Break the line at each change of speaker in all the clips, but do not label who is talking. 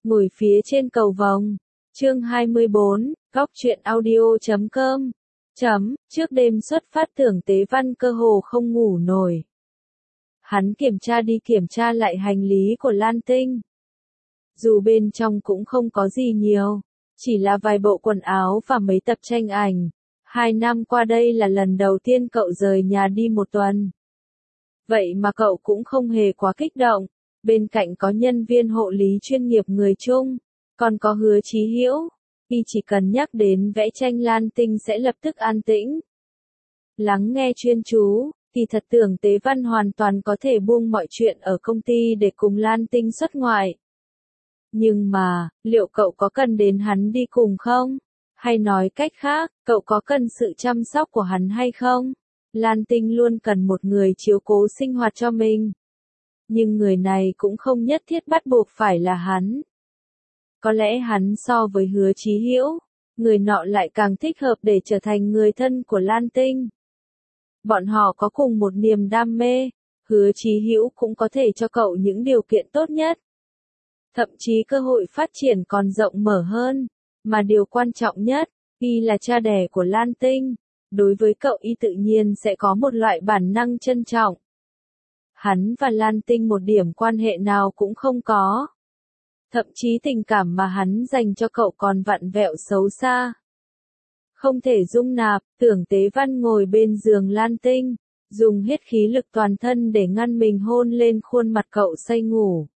Ngồi phía trên cầu vồng. Chương 24, góc truyện audio.com. Trước đêm xuất phát Tưởng Tế Văn cơ hồ không ngủ nổi. Hắn kiểm tra lại hành lý của Lan Tinh. Dù bên trong cũng không có gì nhiều, chỉ là vài bộ quần áo và mấy tập tranh ảnh. 2 năm qua đây là lần đầu tiên cậu rời nhà đi một tuần. Vậy mà cậu cũng không hề quá kích động. Bên cạnh có nhân viên hộ lý chuyên nghiệp người Trung, còn có Hứa Chí Hữu. Y chỉ cần nhắc đến vẽ tranh Lan Tinh sẽ lập tức an tĩnh. Lắng nghe chuyên chú, thì thật Tưởng Tế Văn hoàn toàn có thể buông mọi chuyện ở công ty để cùng Lan Tinh xuất ngoại. Nhưng mà, liệu cậu có cần đến hắn đi cùng không? Hay nói cách khác, cậu có cần sự chăm sóc của hắn hay không? Lan Tinh luôn cần một người chiếu cố sinh hoạt cho mình. Nhưng người này cũng không nhất thiết bắt buộc phải là hắn. Có lẽ hắn so với Hứa Chí Hữu, người nọ lại càng thích hợp để trở thành người thân của Lan Tinh. Bọn họ có cùng một niềm đam mê, Hứa Chí Hữu cũng có thể cho cậu những điều kiện tốt nhất. Thậm chí cơ hội phát triển còn rộng mở hơn, mà điều quan trọng nhất, y là cha đẻ của Lan Tinh. Đối với cậu y tự nhiên sẽ có một loại bản năng trân trọng. Hắn và Lan Tinh một điểm quan hệ nào cũng không có. Thậm chí tình cảm mà hắn dành cho cậu còn vặn vẹo xấu xa. Không thể dung nạp, Tưởng Tế Văn ngồi bên giường Lan Tinh, dùng hết khí lực toàn thân để ngăn mình hôn lên khuôn mặt cậu say ngủ.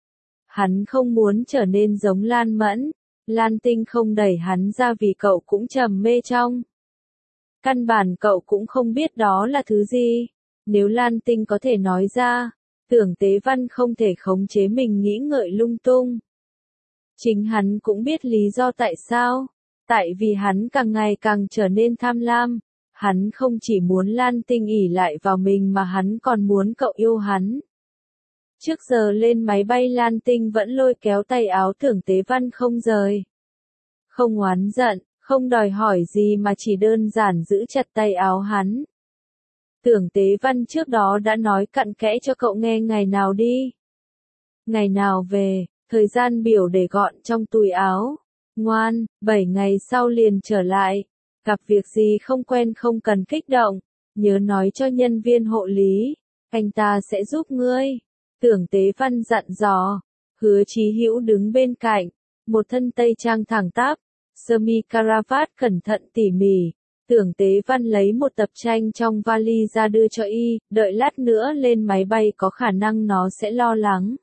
Hắn không muốn trở nên giống Lan Mẫn, Lan Tinh không đẩy hắn ra vì cậu cũng trầm mê trong. Căn bản cậu cũng không biết đó là thứ gì. Nếu Lan Tinh có thể nói ra, Tưởng Tế Văn không thể khống chế mình nghĩ ngợi lung tung. Chính hắn cũng biết lý do tại sao. Tại vì hắn càng ngày càng trở nên tham lam. Hắn không chỉ muốn Lan Tinh ỷ lại vào mình mà hắn còn muốn cậu yêu hắn. Trước giờ lên máy bay Lan Tinh vẫn lôi kéo tay áo Tưởng Tế Văn không rời. Không oán giận, không đòi hỏi gì mà chỉ đơn giản giữ chặt tay áo hắn. Tưởng Tế Văn trước đó đã nói cặn kẽ cho cậu nghe ngày nào đi. Ngày nào về, thời gian biểu để gọn trong túi áo. Ngoan, 7 ngày sau liền trở lại. Gặp việc gì không quen không cần kích động. Nhớ nói cho nhân viên hộ lý, anh ta sẽ giúp ngươi. Tưởng Tế Văn dặn dò. Hứa Chí Hữu đứng bên cạnh, một thân tây trang thẳng tắp, sơ mi caravat cẩn thận tỉ mỉ. Tưởng Tế Văn lấy một tập tranh trong vali ra đưa cho y, đợi lát nữa lên máy bay có khả năng nó sẽ lo lắng.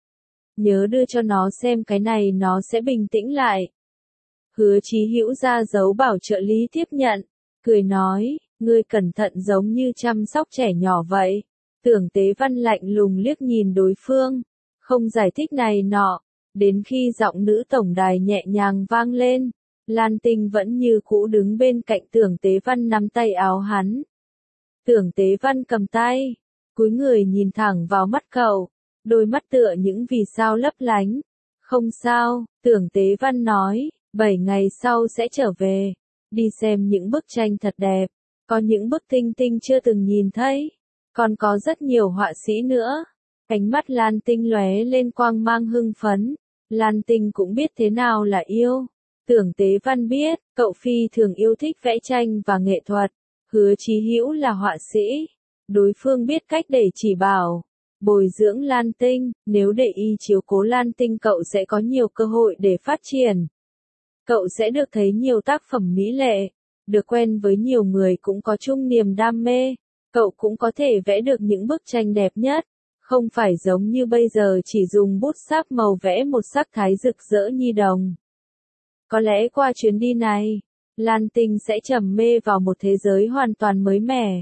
Nhớ đưa cho nó xem cái này nó sẽ bình tĩnh lại. Hứa Chí Hữu ra dấu bảo trợ lý tiếp nhận, cười nói, ngươi cẩn thận giống như chăm sóc trẻ nhỏ vậy. Tưởng Tế Văn lạnh lùng liếc nhìn đối phương, không giải thích này nọ, đến khi giọng nữ tổng đài nhẹ nhàng vang lên. Lan Tinh vẫn như cũ đứng bên cạnh Tưởng Tế Văn nắm tay áo hắn. Tưởng Tế Văn cầm tay, cúi người nhìn thẳng vào mắt cậu, đôi mắt tựa những vì sao lấp lánh. Không sao, Tưởng Tế Văn nói, 7 ngày sau sẽ trở về, đi xem những bức tranh thật đẹp, có những bức Tinh Tinh chưa từng nhìn thấy, còn có rất nhiều họa sĩ nữa. Ánh mắt Lan Tinh lóe lên quang mang hưng phấn, Lan Tinh cũng biết thế nào là yêu. Tưởng Tế Văn biết, cậu phi thường yêu thích vẽ tranh và nghệ thuật. Hứa Chí Hữu là họa sĩ. Đối phương biết cách để chỉ bảo, bồi dưỡng Lan Tinh. Nếu để y chiếu cố Lan Tinh cậu sẽ có nhiều cơ hội để phát triển. Cậu sẽ được thấy nhiều tác phẩm mỹ lệ. Được quen với nhiều người cũng có chung niềm đam mê. Cậu cũng có thể vẽ được những bức tranh đẹp nhất. Không phải giống như bây giờ chỉ dùng bút sáp màu vẽ một sắc thái rực rỡ nhi đồng. Có lẽ qua chuyến đi này, Lan Tinh sẽ trầm mê vào một thế giới hoàn toàn mới mẻ.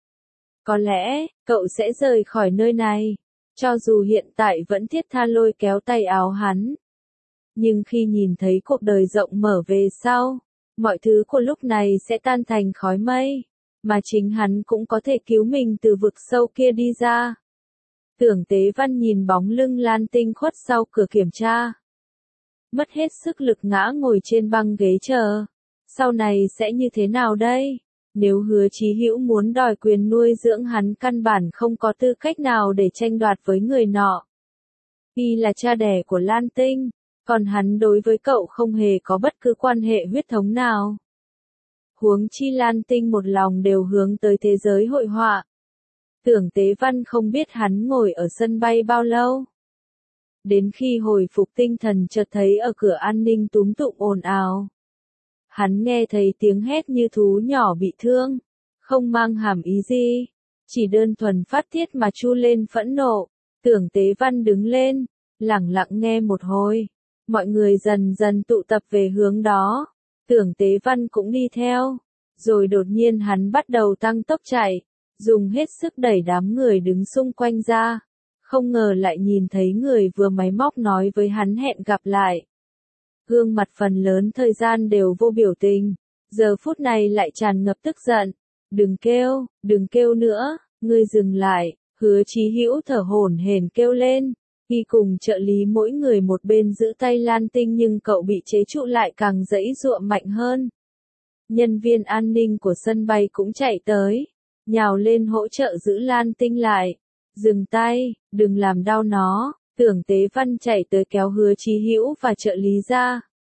Có lẽ, cậu sẽ rời khỏi nơi này, cho dù hiện tại vẫn thiết tha lôi kéo tay áo hắn. Nhưng khi nhìn thấy cuộc đời rộng mở về sau, mọi thứ của lúc này sẽ tan thành khói mây, mà chính hắn cũng có thể cứu mình từ vực sâu kia đi ra. Tưởng Tế Văn nhìn bóng lưng Lan Tinh khuất sau cửa kiểm tra. Mất hết sức lực ngã ngồi trên băng ghế chờ. Sau này sẽ như thế nào đây? Nếu Hứa Chí Hữu muốn đòi quyền nuôi dưỡng hắn căn bản không có tư cách nào để tranh đoạt với người nọ. Y là cha đẻ của Lan Tinh. Còn hắn đối với cậu không hề có bất cứ quan hệ huyết thống nào. Huống chi Lan Tinh một lòng đều hướng tới thế giới hội họa. Tưởng Tế Văn không biết hắn ngồi ở sân bay bao lâu. Đến khi hồi phục tinh thần chợt thấy ở cửa an ninh túm tụm ồn ào. Hắn nghe thấy tiếng hét như thú nhỏ bị thương, không mang hàm ý gì, chỉ đơn thuần phát tiết mà chu lên phẫn nộ. Tưởng Tế Văn đứng lên, lẳng lặng nghe một hồi, mọi người dần dần tụ tập về hướng đó. Tưởng Tế Văn cũng đi theo, rồi đột nhiên hắn bắt đầu tăng tốc chạy, dùng hết sức đẩy đám người đứng xung quanh ra. Không ngờ lại nhìn thấy người vừa máy móc nói với hắn hẹn gặp lại. Gương mặt phần lớn thời gian đều vô biểu tình, giờ phút này lại tràn ngập tức giận. Đừng kêu nữa, ngươi dừng lại, Hứa Chí Hữu thở hổn hển kêu lên. Y cùng trợ lý mỗi người một bên giữ tay Lan Tinh nhưng cậu bị chế trụ lại càng giãy giụa mạnh hơn. Nhân viên an ninh của sân bay cũng chạy tới, nhào lên hỗ trợ giữ Lan Tinh lại. Dừng tay, đừng làm đau nó. Tưởng Tế Văn chạy tới kéo Hứa Chí Hữu và trợ lý ra.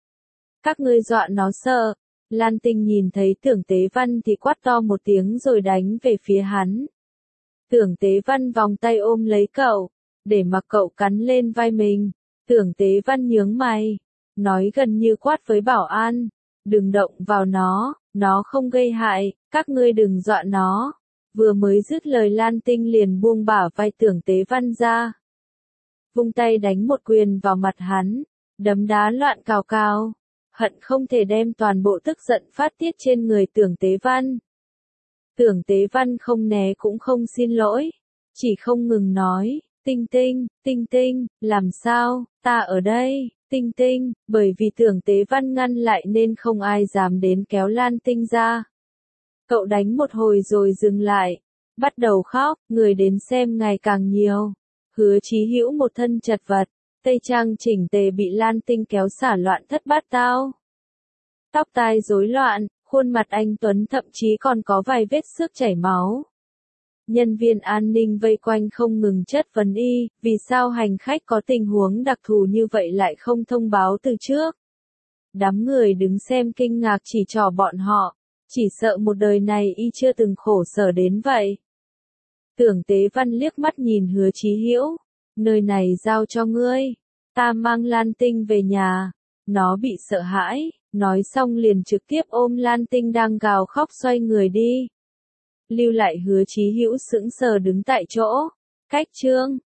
Các ngươi dọa nó sợ. Lan Tinh nhìn thấy Tưởng Tế Văn thì quát to một tiếng rồi đánh về phía hắn. Tưởng Tế Văn vòng tay ôm lấy cậu, để mặc cậu cắn lên vai mình. Tưởng Tế Văn nhướng mày, nói gần như quát với bảo an, đừng động vào nó không gây hại, các ngươi đừng dọa nó. Vừa mới dứt lời Lan Tinh liền buông bả vai Tưởng Tế Văn ra. Vung tay đánh một quyền vào mặt hắn, đấm đá loạn cào cào, hận không thể đem toàn bộ tức giận phát tiết trên người Tưởng Tế Văn. Tưởng Tế Văn không né cũng không xin lỗi, chỉ không ngừng nói, Tinh Tinh, làm sao, ta ở đây, Tinh, bởi vì Tưởng Tế Văn ngăn lại nên không ai dám đến kéo Lan Tinh ra. Cậu đánh một hồi rồi dừng lại, bắt đầu khóc, người đến xem ngày càng nhiều. Hứa Chí Hữu một thân chật vật, tây trang chỉnh tề bị Lan Tinh kéo xả loạn thất bát tao. Tóc tai rối loạn, khuôn mặt anh Tuấn thậm chí còn có vài vết xước chảy máu. Nhân viên an ninh vây quanh không ngừng chất vấn y, vì sao hành khách có tình huống đặc thù như vậy lại không thông báo từ trước. Đám người đứng xem kinh ngạc chỉ trỏ bọn họ, chỉ sợ một đời này y chưa từng khổ sở đến vậy. Tưởng Tế Văn liếc mắt nhìn Hứa Chí Hữu, nơi này giao cho ngươi, ta mang Lan Tinh về nhà. Nó bị sợ hãi, nói xong liền trực tiếp ôm Lan Tinh đang gào khóc xoay người đi. Lưu lại Hứa Chí Hữu sững sờ đứng tại chỗ. Cách chương